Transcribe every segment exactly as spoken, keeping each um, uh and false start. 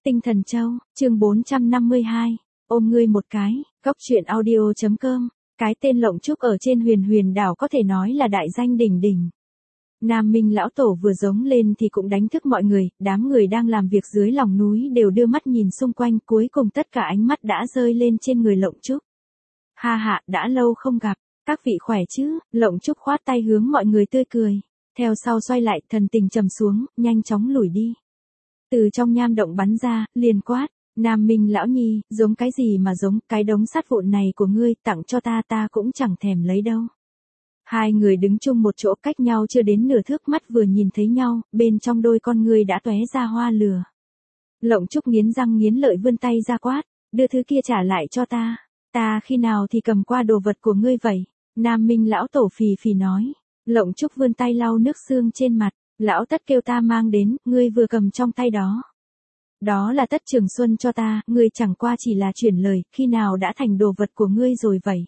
Tinh Thần Châu, chương bốn trăm năm mươi hai, ôm ngươi một cái, góc truyện audio.com, cái tên Lộng Trúc ở trên Huyền Huyền đảo có thể nói là đại danh đỉnh đỉnh. Nam Minh lão tổ vừa giống lên thì cũng đánh thức mọi người, đám người đang làm việc dưới lòng núi đều đưa mắt nhìn xung quanh, cuối cùng tất cả ánh mắt đã rơi lên trên người Lộng Trúc. Ha ha, đã lâu không gặp, các vị khỏe chứ? Lộng Trúc khoát tay hướng mọi người tươi cười, theo sau xoay lại, thần tình trầm xuống, nhanh chóng lủi đi. Từ trong nham động bắn ra, liền quát, Nam Minh lão nhi, giống cái gì mà giống, cái đống sắt vụn này của ngươi, tặng cho ta ta cũng chẳng thèm lấy đâu. Hai người đứng chung một chỗ cách nhau chưa đến nửa thước, mắt vừa nhìn thấy nhau, bên trong đôi con ngươi đã tóe ra hoa lửa. Lộng Trúc nghiến răng nghiến lợi vươn tay ra quát, đưa thứ kia trả lại cho ta, ta khi nào thì cầm qua đồ vật của ngươi vậy? Nam Minh lão tổ phì phì nói. Lộng Trúc vươn tay lau nước xương trên mặt, lão tất kêu ta mang đến, ngươi vừa cầm trong tay đó. Đó là Tất Trường Xuân cho ta, ngươi chẳng qua chỉ là chuyển lời, khi nào đã thành đồ vật của ngươi rồi vậy?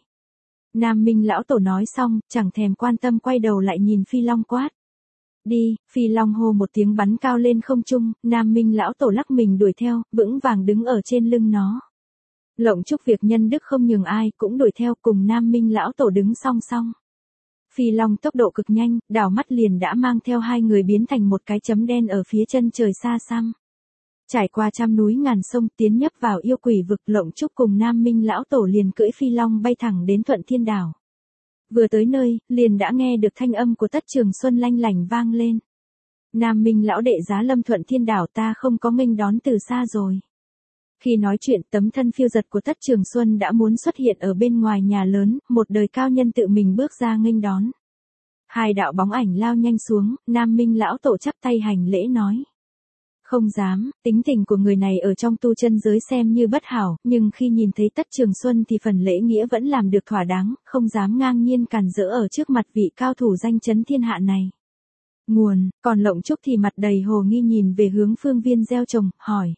Nam Minh lão tổ nói xong, chẳng thèm quan tâm quay đầu lại nhìn Phi Long quát. Đi, Phi Long hô một tiếng bắn cao lên không trung, Nam Minh lão tổ lắc mình đuổi theo, vững vàng đứng ở trên lưng nó. Lộng Trúc việc nhân đức không nhường ai, cũng đuổi theo cùng Nam Minh lão tổ đứng song song. Phi Long tốc độ cực nhanh, đảo mắt liền đã mang theo hai người biến thành một cái chấm đen ở phía chân trời xa xăm. Trải qua trăm núi ngàn sông, tiến nhấp vào yêu quỷ vực, Lộng Trúc cùng Nam Minh lão tổ liền cưỡi Phi Long bay thẳng đến Thuận Thiên đảo. Vừa tới nơi, liền đã nghe được thanh âm của Tất Trường Xuân lanh lảnh vang lên. Nam Minh lão đệ giá lâm Thuận Thiên đảo, ta không có nghênh đón từ xa rồi. Khi nói chuyện, tấm thân phiêu giật của Tất Trường Xuân đã muốn xuất hiện ở bên ngoài nhà lớn, một đời cao nhân tự mình bước ra nghênh đón. Hai đạo bóng ảnh lao nhanh xuống, Nam Minh lão tổ chắp tay hành lễ nói. Không dám, tính tình của người này ở trong tu chân giới xem như bất hảo, nhưng khi nhìn thấy Tất Trường Xuân thì phần lễ nghĩa vẫn làm được thỏa đáng, không dám ngang nhiên càn rỡ ở trước mặt vị cao thủ danh chấn thiên hạ này. Nguồn, còn Lộng Trúc thì mặt đầy hồ nghi nhìn về hướng Phương Viên gieo trồng, hỏi.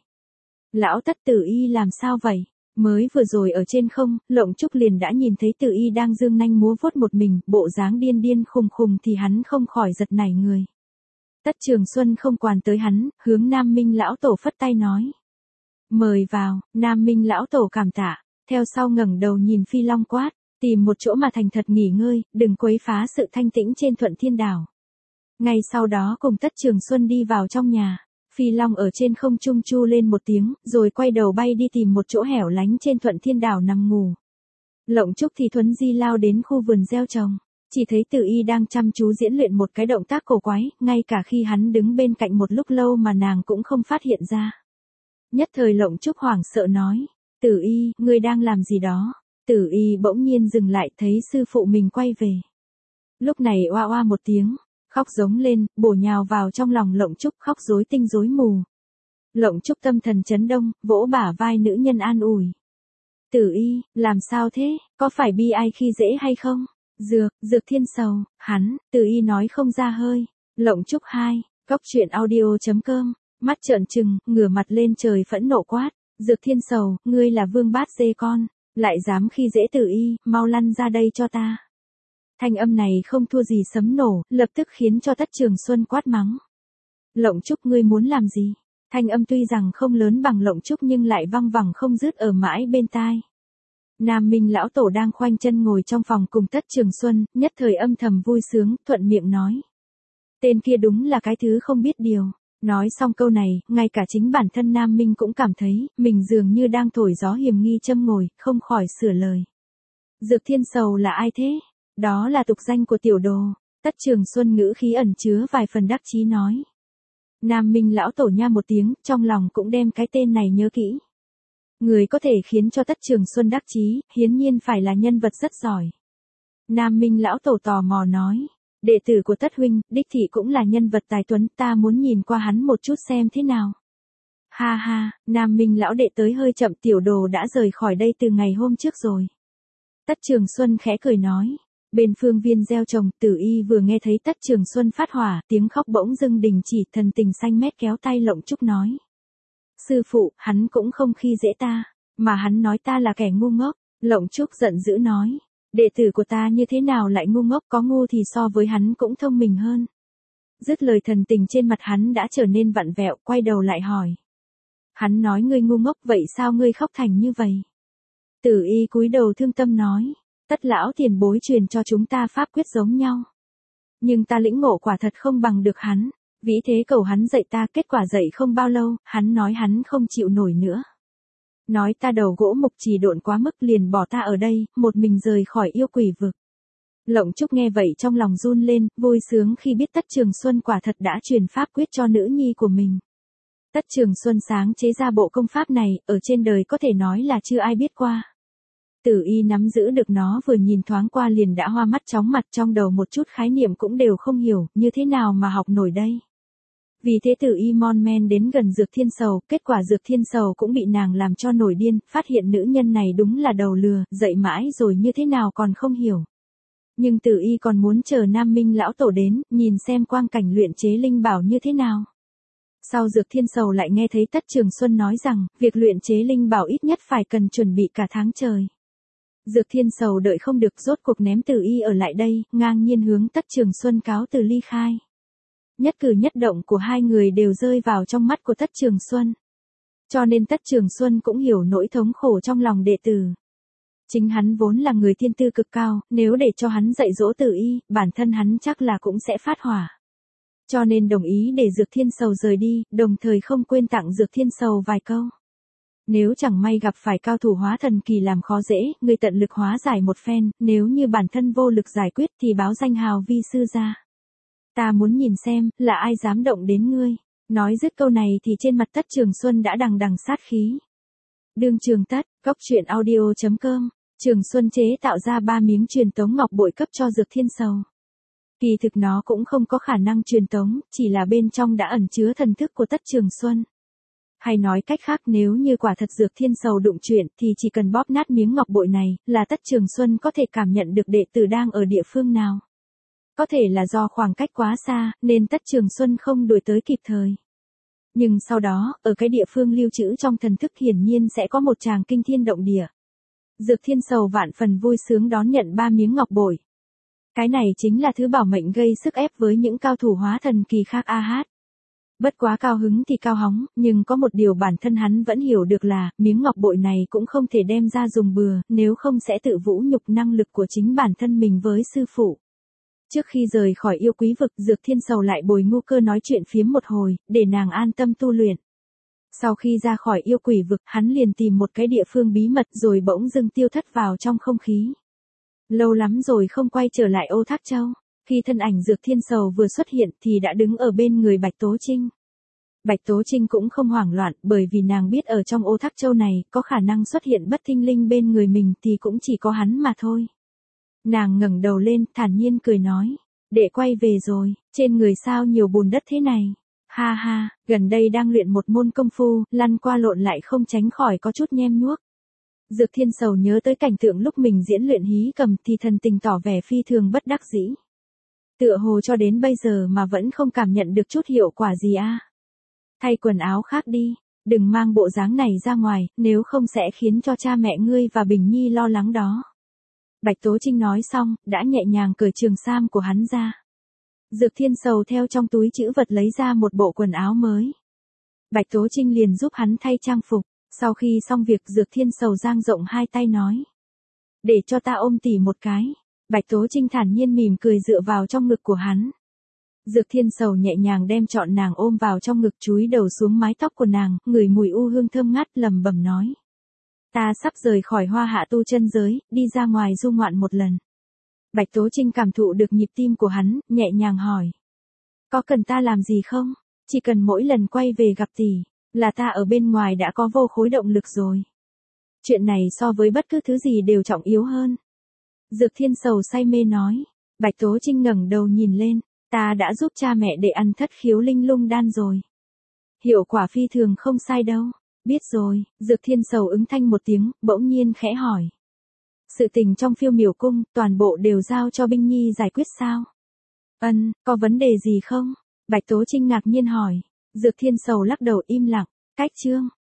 Lão Tất Tử Y làm sao vậy? Mới vừa rồi ở trên không, Lộng Trúc liền đã nhìn thấy Tử Y đang dương nanh múa vuốt một mình, bộ dáng điên điên khùng khùng thì hắn không khỏi giật nảy người. Tất Trường Xuân không quản tới hắn, hướng Nam Minh lão tổ phất tay nói. Mời vào, Nam Minh lão tổ cảm tạ, theo sau ngẩng đầu nhìn Phi Long quát, tìm một chỗ mà thành thật nghỉ ngơi, đừng quấy phá sự thanh tĩnh trên Thuận Thiên đảo. Ngay sau đó cùng Tất Trường Xuân đi vào trong nhà. Phi Long ở trên không trung chu lên một tiếng, rồi quay đầu bay đi tìm một chỗ hẻo lánh trên Thuận Thiên đảo nằm ngủ. Lộng Trúc thì thuấn di lao đến khu vườn gieo trồng, chỉ thấy Tử Y đang chăm chú diễn luyện một cái động tác cổ quái, ngay cả khi hắn đứng bên cạnh một lúc lâu mà nàng cũng không phát hiện ra. Nhất thời Lộng Trúc hoảng sợ nói, Tử Y, ngươi đang làm gì đó? Tử Y bỗng nhiên dừng lại, thấy sư phụ mình quay về. Lúc này oa oa một tiếng. Khóc giống lên, bổ nhào vào trong lòng Lộng Trúc, khóc rối tinh rối mù. Lộng Trúc tâm thần chấn động, vỗ bả vai nữ nhân an ủi. Tử Y, làm sao thế, có phải bi ai khi dễ hay không? Dược, dược thiên sầu, hắn, Tử Y nói không ra hơi. Lộng Trúc hai, góc truyện audio.com, mắt trợn trừng, ngửa mặt lên trời phẫn nộ quát. Dược thiên sầu, ngươi là vương bát dê con, lại dám khi dễ Tử Y, mau lăn ra đây cho ta. Thanh âm này không thua gì sấm nổ, lập tức khiến cho Tất Trường Xuân quát mắng. Lộng Trúc ngươi muốn làm gì? Thanh âm tuy rằng không lớn bằng Lộng Trúc nhưng lại văng vẳng không dứt ở mãi bên tai. Nam Minh lão tổ đang khoanh chân ngồi trong phòng cùng Tất Trường Xuân, nhất thời âm thầm vui sướng, thuận miệng nói. Tên kia đúng là cái thứ không biết điều. Nói xong câu này, ngay cả chính bản thân Nam Minh cũng cảm thấy, mình dường như đang thổi gió hiểm nghi châm ngồi, không khỏi sửa lời. Dược thiên sầu là ai thế? Đó là tục danh của tiểu đồ. Tất Trường Xuân ngữ khí ẩn chứa vài phần đắc chí nói. Nam Minh lão tổ nha một tiếng, trong lòng cũng đem cái tên này nhớ kỹ. Người có thể khiến cho Tất Trường Xuân đắc chí, hiển nhiên phải là nhân vật rất giỏi. Nam Minh lão tổ tò mò nói. Đệ tử của Tất huynh, đích thị cũng là nhân vật tài tuấn, ta muốn nhìn qua hắn một chút xem thế nào. Ha ha, Nam Minh lão đệ tới hơi chậm, tiểu đồ đã rời khỏi đây từ ngày hôm trước rồi. Tất Trường Xuân khẽ cười nói. Bên Phương Viên gieo trồng, Tử Y vừa nghe thấy Tất Trường Xuân phát hỏa, tiếng khóc bỗng dưng đình chỉ, thần tình xanh mét kéo tay Lộng Trúc nói. Sư phụ, hắn cũng không khi dễ ta, mà hắn nói ta là kẻ ngu ngốc. Lộng Trúc giận dữ nói. Đệ tử của ta như thế nào lại ngu ngốc, có ngu thì so với hắn cũng thông minh hơn. Dứt lời thần tình trên mặt hắn đã trở nên vặn vẹo, quay đầu lại hỏi. Hắn nói ngươi ngu ngốc, vậy sao ngươi khóc thành như vậy? Tử y cúi đầu thương tâm nói, tất lão tiền bối truyền cho chúng ta pháp quyết giống nhau. Nhưng ta lĩnh ngộ quả thật không bằng được hắn. Vĩ thế cầu hắn dạy ta, kết quả dạy không bao lâu, hắn nói hắn không chịu nổi nữa. Nói ta đầu gỗ mục chỉ độn quá mức, liền bỏ ta ở đây, một mình rời khỏi yêu quỷ vực. Lộng Trúc nghe vậy trong lòng run lên, vui sướng khi biết Tất Trường Xuân quả thật đã truyền pháp quyết cho nữ nhi của mình. Tất Trường Xuân sáng chế ra bộ công pháp này, ở trên đời có thể nói là chưa ai biết qua. Tử y nắm giữ được nó, vừa nhìn thoáng qua liền đã hoa mắt chóng mặt, trong đầu một chút khái niệm cũng đều không hiểu, như thế nào mà học nổi đây. Vì thế Tử y mon men đến gần Dược Thiên Sầu, kết quả Dược Thiên Sầu cũng bị nàng làm cho nổi điên, phát hiện nữ nhân này đúng là đầu lừa, dạy mãi rồi như thế nào còn không hiểu. Nhưng Tử y còn muốn chờ Nam Minh lão tổ đến, nhìn xem quang cảnh luyện chế linh bảo như thế nào. Sau Dược Thiên Sầu lại nghe thấy Tất Trường Xuân nói rằng, việc luyện chế linh bảo ít nhất phải cần chuẩn bị cả tháng trời. Dược Thiên Sầu đợi không được, rốt cuộc ném Tử y ở lại đây, ngang nhiên hướng Tất Trường Xuân cáo từ ly khai. Nhất cử nhất động của hai người đều rơi vào trong mắt của Tất Trường Xuân. Cho nên Tất Trường Xuân cũng hiểu nỗi thống khổ trong lòng đệ tử. Chính hắn vốn là người thiên tư cực cao, nếu để cho hắn dạy dỗ Tử y, bản thân hắn chắc là cũng sẽ phát hỏa. Cho nên đồng ý để Dược Thiên Sầu rời đi, đồng thời không quên tặng Dược Thiên Sầu vài câu. Nếu chẳng may gặp phải cao thủ hóa thần kỳ làm khó dễ, ngươi tận lực hóa giải một phen, nếu như bản thân vô lực giải quyết thì báo danh hào vi sư ra. Ta muốn nhìn xem, là ai dám động đến ngươi. Nói dứt câu này thì trên mặt Tất Trường Xuân đã đằng đằng sát khí. Đương Trường Tất, góc truyện audio chấm com, Trường Xuân chế tạo ra ba miếng truyền tống ngọc bội cấp cho Dược Thiên Sầu. Kỳ thực nó cũng không có khả năng truyền tống, chỉ là bên trong đã ẩn chứa thần thức của Tất Trường Xuân. Hay nói cách khác, nếu như quả thật Dược Thiên Sầu đụng chuyện thì chỉ cần bóp nát miếng ngọc bội này, là Tất Trường Xuân có thể cảm nhận được đệ tử đang ở địa phương nào. Có thể là do khoảng cách quá xa, nên Tất Trường Xuân không đuổi tới kịp thời. Nhưng sau đó, ở cái địa phương lưu trữ trong thần thức hiển nhiên sẽ có một tràng kinh thiên động địa. Dược Thiên Sầu vạn phần vui sướng đón nhận ba miếng ngọc bội. Cái này chính là thứ bảo mệnh gây sức ép với những cao thủ hóa thần kỳ khác a hát. Bất quá cao hứng thì cao hóng, nhưng có một điều bản thân hắn vẫn hiểu được là, miếng ngọc bội này cũng không thể đem ra dùng bừa, nếu không sẽ tự vũ nhục năng lực của chính bản thân mình với sư phụ. Trước khi rời khỏi yêu quý vực, Dược Thiên Sầu lại bồi Ngu Cơ nói chuyện phiếm một hồi, để nàng an tâm tu luyện. Sau khi ra khỏi yêu quỷ vực, hắn liền tìm một cái địa phương bí mật rồi bỗng dưng tiêu thất vào trong không khí. Lâu lắm rồi không quay trở lại Ô Thác Châu. Khi thân ảnh Dược Thiên Sầu vừa xuất hiện thì đã đứng ở bên người Bạch Tố Trinh. Bạch Tố Trinh cũng không hoảng loạn, bởi vì nàng biết ở trong Ô Thác Châu này, có khả năng xuất hiện bất thinh linh bên người mình thì cũng chỉ có hắn mà thôi. Nàng ngẩng đầu lên, thản nhiên cười nói, đệ quay về rồi, trên người sao nhiều bùn đất thế này. Ha ha, gần đây đang luyện một môn công phu, lăn qua lộn lại không tránh khỏi có chút nhem nhuốc. Dược Thiên Sầu nhớ tới cảnh tượng lúc mình diễn luyện hí cầm thì thần tình tỏ vẻ phi thường bất đắc dĩ. Tựa hồ cho đến bây giờ mà vẫn không cảm nhận được chút hiệu quả gì a. À. Thay quần áo khác đi, đừng mang bộ dáng này ra ngoài, nếu không sẽ khiến cho cha mẹ ngươi và Bình Nhi lo lắng đó. Bạch Tố Trinh nói xong, đã nhẹ nhàng cởi trường sam của hắn ra. Dược Thiên Sầu theo trong túi trữ vật lấy ra một bộ quần áo mới. Bạch Tố Trinh liền giúp hắn thay trang phục, sau khi xong việc Dược Thiên Sầu dang rộng hai tay nói. Để cho ta ôm tỉ một cái. Bạch Tố Trinh thản nhiên mỉm cười dựa vào trong ngực của hắn. Dược Thiên Sầu nhẹ nhàng đem trọn nàng ôm vào trong ngực, chúi đầu xuống mái tóc của nàng, ngửi mùi u hương thơm ngát, lẩm bẩm nói. Ta sắp rời khỏi Hoa Hạ tu chân giới, đi ra ngoài du ngoạn một lần. Bạch Tố Trinh cảm thụ được nhịp tim của hắn, nhẹ nhàng hỏi. Có cần ta làm gì không? Chỉ cần mỗi lần quay về gặp tỷ, là ta ở bên ngoài đã có vô khối động lực rồi. Chuyện này so với bất cứ thứ gì đều trọng yếu hơn. Dược Thiên Sầu say mê nói. Bạch Tố Trinh ngẩng đầu nhìn lên, ta đã giúp cha mẹ để ăn thất khiếu linh lung đan rồi. Hiệu quả phi thường không sai đâu. Biết rồi, Dược Thiên Sầu ứng thanh một tiếng, bỗng nhiên khẽ hỏi. Sự tình trong Phiêu Miểu Cung, toàn bộ đều giao cho Binh Nhi giải quyết sao? Ân, có vấn đề gì không? Bạch Tố Trinh ngạc nhiên hỏi. Dược Thiên Sầu lắc đầu im lặng, cách chương.